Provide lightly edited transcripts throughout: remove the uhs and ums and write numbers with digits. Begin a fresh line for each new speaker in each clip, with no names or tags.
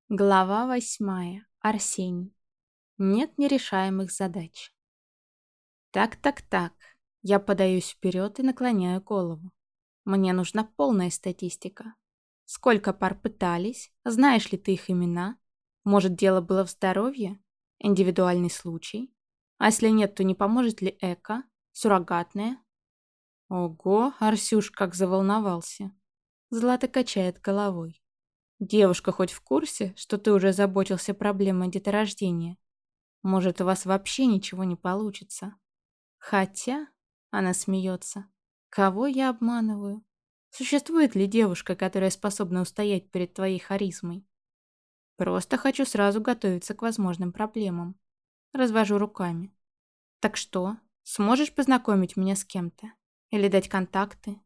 Глава 8. Арсений. Нет нерешаемых задач. Так. Я подаюсь вперед и наклоняю голову. Мне нужна полная статистика. Сколько пар пытались? Знаешь ли ты их имена? Может, дело было в здоровье? Индивидуальный случай? А если нет, то не поможет ли эко? Суррогатное? Ого, Арсюш как заволновался. Злата качает головой. Девушка хоть в курсе, что ты уже заботился проблемой деторождения? Может, у вас вообще ничего не получится? Хотя, она смеется, кого я обманываю? Существует ли девушка, которая способна устоять перед твоей харизмой? Просто хочу сразу готовиться к возможным проблемам. Развожу руками. Так что, сможешь познакомить меня с кем-то? Или дать контакты?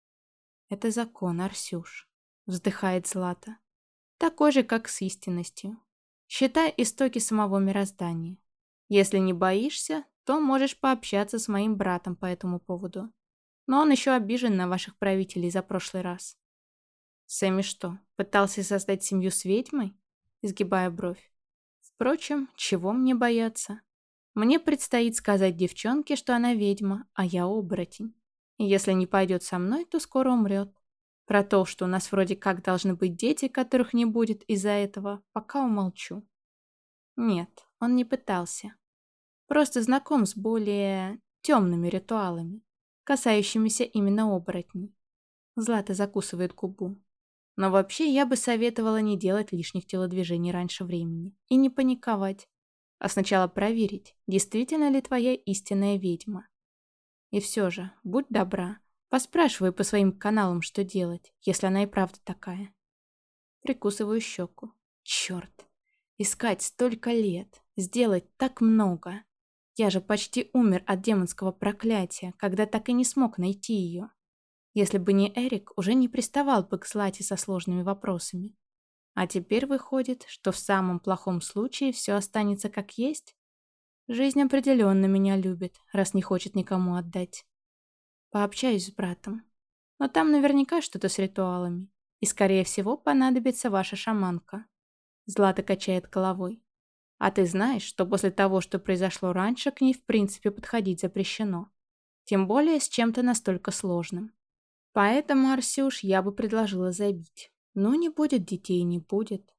Это закон, Арсюш. Вздыхает Злата. Такой же, как с истинностью. Считай истоки самого мироздания. Если не боишься, то можешь пообщаться с моим братом по этому поводу. Но он еще обижен на ваших правителей за прошлый раз. Сэмми что, пытался создать семью с ведьмой? Изгибая бровь. Впрочем, чего мне бояться? Мне предстоит сказать девчонке, что она ведьма, а я оборотень. И если не пойдет со мной, то скоро умрет. Про то, что у нас вроде как должны быть дети, которых не будет из-за этого, пока умолчу. Нет, он не пытался. Просто знаком с более темными ритуалами, касающимися именно оборотней. Злата закусывает губу. Но вообще я бы советовала не делать лишних телодвижений раньше времени и не паниковать, а сначала проверить, действительно ли твоя истинная ведьма. И все же, будь добра, поспрашивай по своим каналам, что делать, если она и правда такая. Прикусываю щеку. Черт, искать столько лет, сделать так много. Я же почти умер от демонского проклятия, когда так и не смог найти ее. Если бы не Эрик, уже не приставал бы к Злате со сложными вопросами. А теперь выходит, что в самом плохом случае все останется как есть? Жизнь определенно меня любит, раз не хочет никому отдать. Пообщаюсь с братом. Но там наверняка что-то с ритуалами. И, скорее всего, понадобится ваша шаманка. Злата качает головой. А ты знаешь, что после того, что произошло раньше, к ней в принципе подходить запрещено. Тем более с чем-то настолько сложным. Поэтому, Арсюш, я бы предложила забить. Ну, не будет детей, не будет.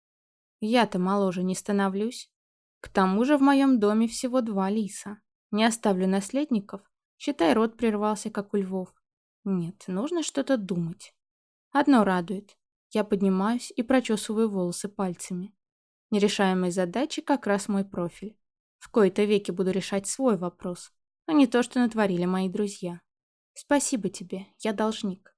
Я-то моложе не становлюсь. К тому же в моем доме всего 2 лиса. Не оставлю наследников. Считай, род прервался, как у львов. Нет, нужно что-то думать. Одно радует. Я поднимаюсь и прочесываю волосы пальцами. Нерешаемые задачи как раз мой профиль. В кои-то веки буду решать свой вопрос, а не то, что натворили мои друзья. Спасибо тебе, я должник.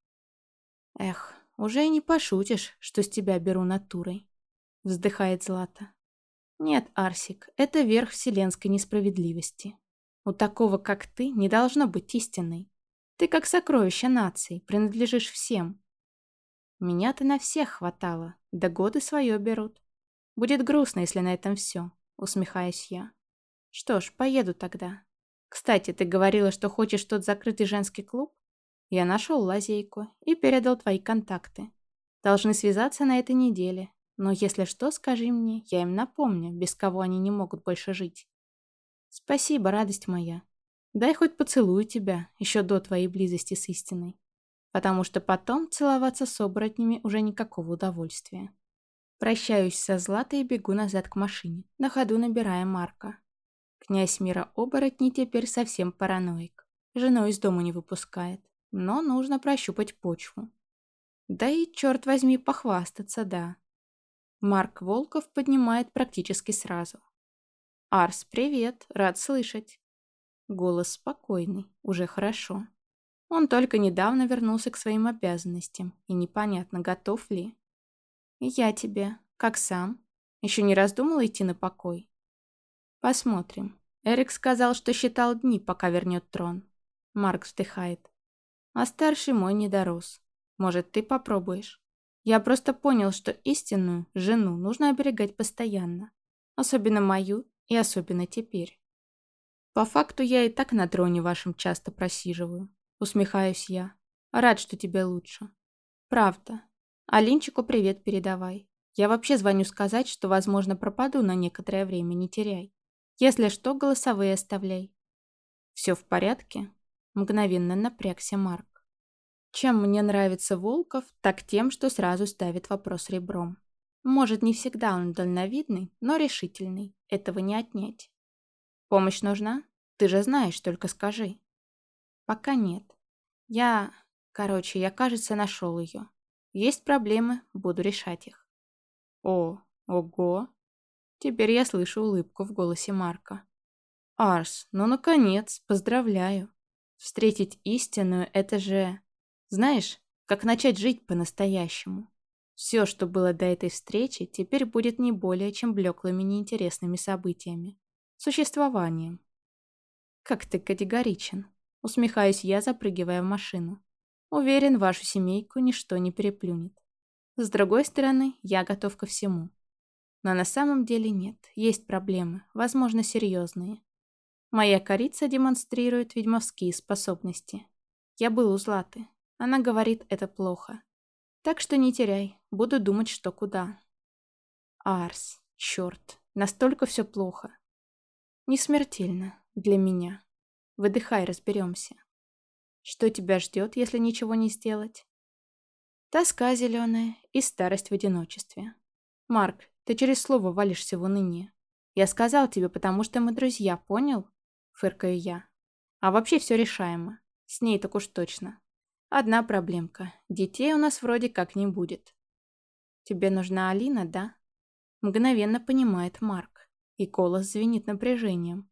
Эх, уже и не пошутишь, что с тебя беру натурой. Вздыхает Злата. Нет, Арсик, это верх вселенской несправедливости. У такого, как ты, не должно быть истиной. Ты как сокровище нации, принадлежишь всем. Меня-то на всех хватало, да годы свое берут. Будет грустно, если на этом все, усмехаюсь я. Что ж, поеду тогда. Кстати, ты говорила, что хочешь тот закрытый женский клуб? Я нашел лазейку и передал твои контакты. Должны связаться на этой неделе. Но если что, скажи мне, я им напомню, без кого они не могут больше жить. Спасибо, радость моя. Дай хоть поцелую тебя, еще до твоей близости с истиной. Потому что потом целоваться с оборотнями уже никакого удовольствия. Прощаюсь со Златой и бегу назад к машине, на ходу набирая Марка. Князь мира оборотней теперь совсем параноик. Жену из дома не выпускает. Но нужно прощупать почву. Да и, черт возьми, похвастаться, да. Марк Волков поднимает практически сразу. «Арс, привет, рад слышать». Голос спокойный, уже хорошо. Он только недавно вернулся к своим обязанностям, и непонятно, готов ли. «И я тебе. Как сам? Еще не раздумал идти на покой?» «Посмотрим. Эрик сказал, что считал дни, пока вернет трон». Марк вздыхает. «А старший мой не дорос. Может, ты попробуешь? Я просто понял, что истинную жену нужно оберегать постоянно. Особенно мою и особенно теперь. По факту я и так на троне вашем часто просиживаю. Усмехаюсь я. Рад, что тебе лучше. Правда. Алинчику привет передавай. Я вообще звоню сказать, что, возможно, пропаду на некоторое время, не теряй. Если что, голосовые оставляй. Все в порядке? Мгновенно напрягся Марк. Чем мне нравится Волков, так тем, что сразу ставит вопрос ребром. Может, не всегда он дальновидный, но решительный. Этого не отнять. Помощь нужна? Ты же знаешь, только скажи. Пока нет. я, кажется, нашел ее. Есть проблемы, буду решать их. Ого. Теперь я слышу улыбку в голосе Марка. Арс, ну наконец, поздравляю. Встретить истинную — это же... Знаешь, как начать жить по-настоящему. Все, что было до этой встречи, теперь будет не более чем блеклыми неинтересными событиями. Существованием. Как ты категоричен. Усмехаюсь я, запрыгивая в машину. Уверен, вашу семейку ничто не переплюнет. С другой стороны, я готов ко всему. Но на самом деле нет, есть проблемы, возможно, серьезные. Моя корица демонстрирует ведьмовские способности. Я был у Златы. Она говорит, это плохо. Так что не теряй, буду думать, что куда. Арс, черт, настолько все плохо. Не смертельно для меня. Выдыхай, разберемся. Что тебя ждет, если ничего не сделать? Тоска зеленая и старость в одиночестве. Марк, ты через слово валишься в уныние. Я сказал тебе, потому что мы друзья, понял? Фыркаю я. А вообще все решаемо. С ней так уж точно. Одна проблемка. Детей у нас вроде как не будет. Тебе нужна Алина, да? Мгновенно понимает Марк. И голос звенит напряжением.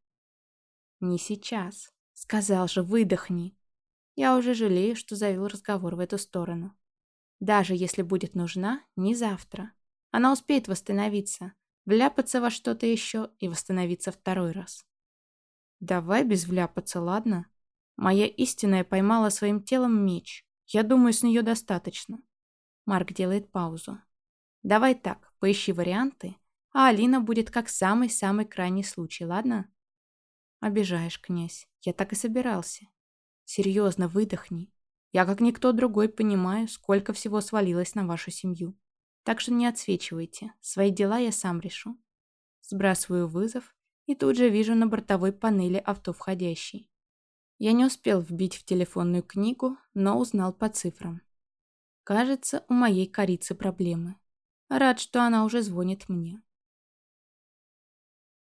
Не сейчас. Сказал же, выдохни. Я уже жалею, что завел разговор в эту сторону. Даже если будет нужна, не завтра. Она успеет восстановиться, вляпаться во что-то еще и восстановиться второй раз. Давай без вляпаться, ладно? Моя истинная поймала своим телом меч. Я думаю, с нее достаточно. Марк делает паузу. Давай так, поищи варианты, а Алина будет как самый-самый крайний случай, ладно? Обижаешь, князь. Я так и собирался. Серьезно, выдохни. Я, как никто другой, понимаю, сколько всего свалилось на вашу семью. Так что не отсвечивайте. Свои дела я сам решу. Сбрасываю вызов и тут же вижу на бортовой панели авто входящий. Я не успел вбить в телефонную книгу, но узнал по цифрам. Кажется, у моей корицы проблемы. Рад, что она уже звонит мне.